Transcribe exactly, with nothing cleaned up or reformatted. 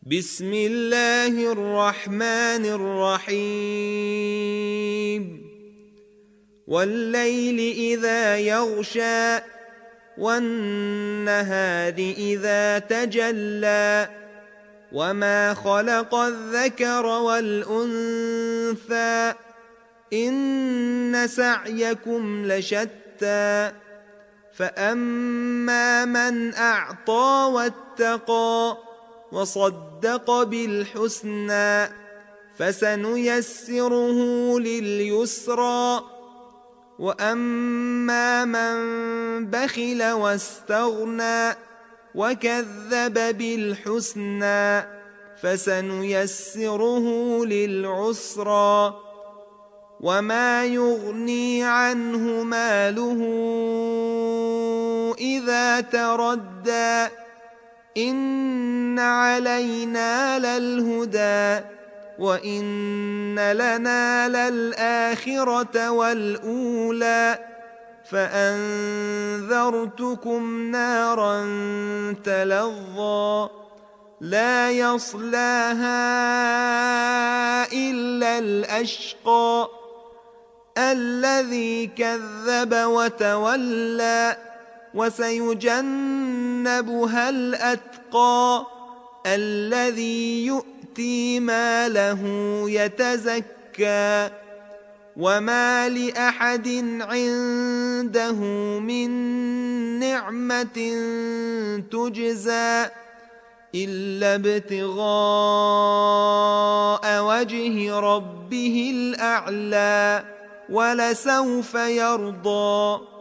بسم الله الرحمن الرحيم والليل إذا يغشى والنهار إذا تجلى وما خلق الذكر والأنثى إن سعيكم لشتى فأما من أعطى واتقى وصدق بالحسنى فسنيسره لليسرى وأما من بخل واستغنى وكذب بالحسنى فسنيسره للعسرى وما يغني عنه ماله إذا تردى إن علينا للهدى وإن لنا للآخرة والأولى فأنذرتكم نارا تلظى لا يصلاها إلا الأشقى الذي كذب وتولى وسيجنبها الأتقى الذي يؤتي ماله يتزكى وما لأحد عنده من نعمة تجزى إلا ابتغاء وجه ربه الأعلى ولسوف يرضى.